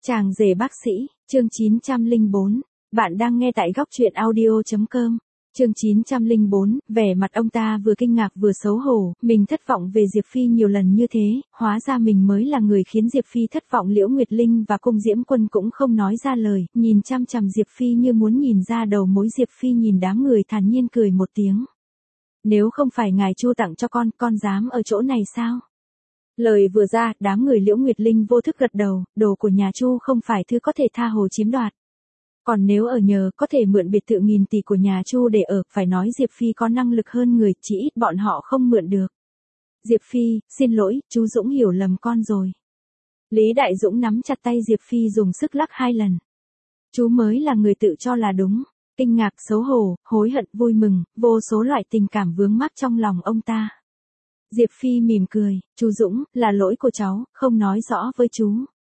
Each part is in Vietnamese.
Chàng rể bác sĩ, chương 904. Bạn đang nghe tại góc truyện audio.com. Chương 904, vẻ mặt ông ta vừa kinh ngạc vừa xấu hổ, mình thất vọng về Diệp Phi nhiều lần như thế, hóa ra mình mới là người khiến Diệp Phi thất vọng. Liễu Nguyệt Linh và Cung Diễm Quân cũng không nói ra lời, nhìn chăm chằm Diệp Phi như muốn nhìn ra đầu mối. Diệp Phi nhìn đám người thản nhiên cười một tiếng. Nếu không phải ngài Chu tặng cho con dám ở chỗ này sao? Lời vừa ra, đám người Liễu Nguyệt Linh vô thức gật đầu, đồ của nhà Chu không phải thứ có thể tha hồ chiếm đoạt. Còn nếu ở nhờ, có thể mượn biệt thự nghìn tỷ của nhà Chu để ở, phải nói Diệp Phi có năng lực hơn người, chỉ ít bọn họ không mượn được. Diệp Phi, xin lỗi, chú Dũng hiểu lầm con rồi. Lý Đại Dũng nắm chặt tay Diệp Phi dùng sức lắc 2 lần. Chú mới là người tự cho là đúng. Kinh ngạc, xấu hổ, hối hận, vui mừng, vô số loại tình cảm vướng mắc trong lòng ông ta. Diệp Phi mỉm cười, chú Dũng, là lỗi của cháu, không nói rõ với chú.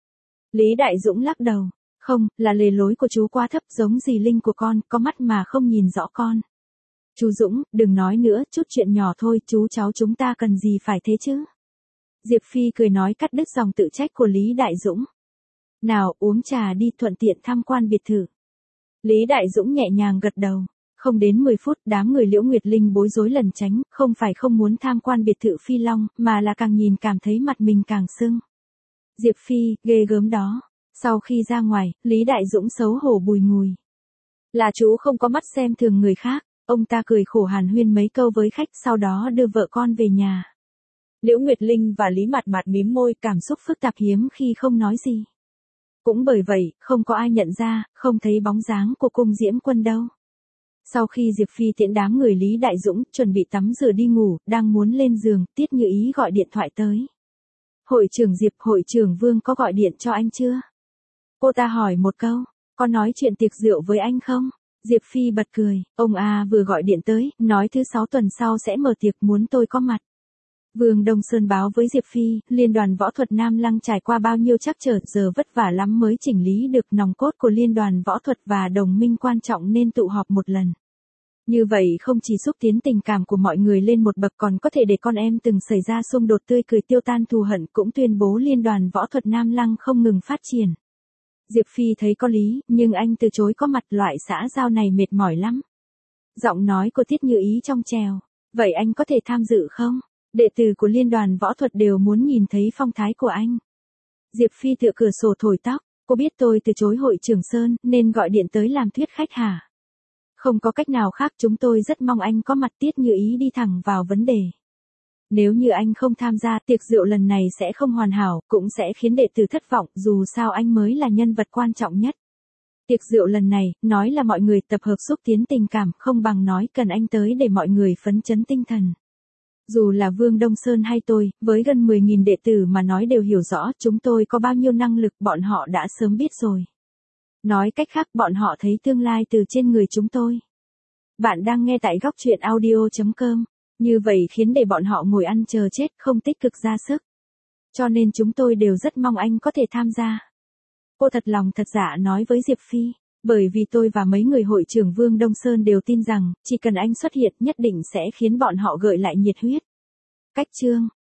Lý Đại Dũng lắc đầu, không, là lề lối của chú quá thấp, giống dì Linh của con, có mắt mà không nhìn rõ con. Chú Dũng, đừng nói nữa, chút chuyện nhỏ thôi, chú cháu chúng ta cần gì phải thế chứ. Diệp Phi cười nói cắt đứt dòng tự trách của Lý Đại Dũng. Nào, uống trà đi, thuận tiện tham quan biệt thự. Lý Đại Dũng nhẹ nhàng gật đầu. Không đến 10 phút, đám người Liễu Nguyệt Linh bối rối lẩn tránh, không phải không muốn tham quan biệt thự Phi Long, mà là càng nhìn cảm thấy mặt mình càng sưng. Diệp Phi, ghê gớm đó. Sau khi ra ngoài, Lý Đại Dũng xấu hổ bùi ngùi. Là chú không có mắt xem thường người khác, ông ta cười khổ hàn huyên mấy câu với khách, sau đó đưa vợ con về nhà. Liễu Nguyệt Linh và Lý Mạt Mạt mím môi, cảm xúc phức tạp hiếm khi không nói gì. Cũng bởi vậy, không có ai nhận ra, không thấy bóng dáng của Cung Diễm Quân đâu. Sau khi Diệp Phi tiễn đám người Lý Đại Dũng, chuẩn bị tắm rửa đi ngủ, đang muốn lên giường, Tiết Như Ý gọi điện thoại tới. Hội trưởng Diệp, hội trưởng Vương có gọi điện cho anh chưa? Cô ta hỏi một câu, có nói chuyện tiệc rượu với anh không? Diệp Phi bật cười, ông vừa gọi điện tới, nói thứ 6 tuần sau sẽ mở tiệc, muốn tôi có mặt. Vương Đông Sơn báo với Diệp Phi, Liên đoàn Võ thuật Nam Lăng trải qua bao nhiêu trắc trở, giờ vất vả lắm mới chỉnh lý được nòng cốt của Liên đoàn Võ thuật và đồng minh quan trọng nên tụ họp một lần. Như vậy không chỉ xúc tiến tình cảm của mọi người lên một bậc, còn có thể để con em từng xảy ra xung đột tươi cười tiêu tan thù hận, cũng tuyên bố Liên đoàn Võ thuật Nam Lăng không ngừng phát triển. Diệp Phi thấy có lý, nhưng anh từ chối có mặt, loại xã giao này mệt mỏi lắm. Giọng nói của Tiết Như Ý trong trèo, vậy anh có thể tham dự không? Đệ tử của Liên đoàn Võ thuật đều muốn nhìn thấy phong thái của anh. Diệp Phi tựa cửa sổ thổi tóc, cô biết tôi từ chối hội trưởng Sơn, nên gọi điện tới làm thuyết khách hả? Không có cách nào khác, chúng tôi rất mong anh có mặt. Tiết Như Ý đi thẳng vào vấn đề. Nếu như anh không tham gia, tiệc rượu lần này sẽ không hoàn hảo, cũng sẽ khiến đệ tử thất vọng, dù sao anh mới là nhân vật quan trọng nhất. Tiệc rượu lần này, nói là mọi người tập hợp xúc tiến tình cảm, không bằng nói cần anh tới để mọi người phấn chấn tinh thần. Dù là Vương Đông Sơn hay tôi, với gần 10.000 đệ tử mà nói đều hiểu rõ chúng tôi có bao nhiêu năng lực, bọn họ đã sớm biết rồi. Nói cách khác, bọn họ thấy tương lai từ trên người chúng tôi. Bạn đang nghe tại góc truyện audio.com. Như vậy khiến để bọn họ ngồi ăn chờ chết, không tích cực ra sức. Cho nên chúng tôi đều rất mong anh có thể tham gia. Cô thật lòng thật dạ nói với Diệp Phi. Bởi vì tôi và mấy người hội trưởng Vương Đông Sơn đều tin rằng, chỉ cần anh xuất hiện nhất định sẽ khiến bọn họ gợi lại nhiệt huyết. Cách chương